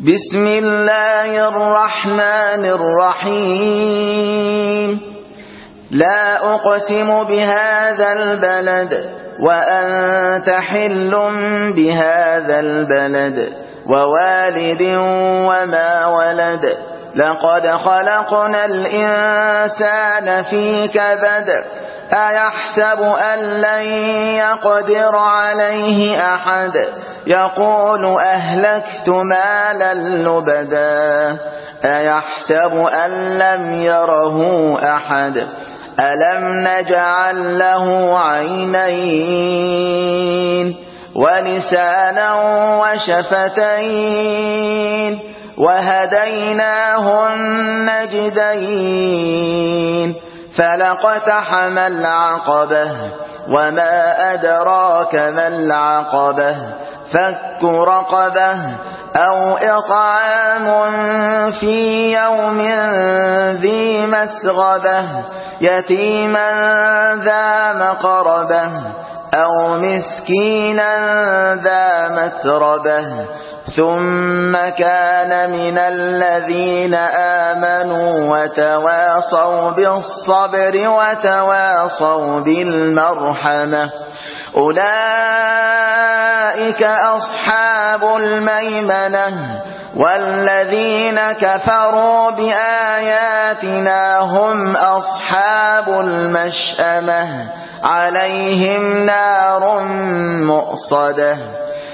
بسم الله الرحمن الرحيم لا أقسم بهذا البلد وأنت حل بهذا البلد ووالد وما ولد لقد خلقنا الإنسان في كبد أيحسب أن لن يقدر عليه أحد يقول أهلكت مالا لبدا أيحسب أن لم يره أحد ألم نجعل له عينين ولسانا وشفتين وهديناه النجدين فلاقتحم العقبة وما أدراك ما العقبة فك رقبة أو إطعام في يوم ذي مسغبة يتيما ذا مقربة أو مسكينا ذا متربة ثم كان من الذين آمنوا وتواصوا بالصبر وتواصوا بالمرحمة أولئك أصحاب الميمنة والذين كفروا بآياتنا هم أصحاب المشأمة عليهم نار مؤصدة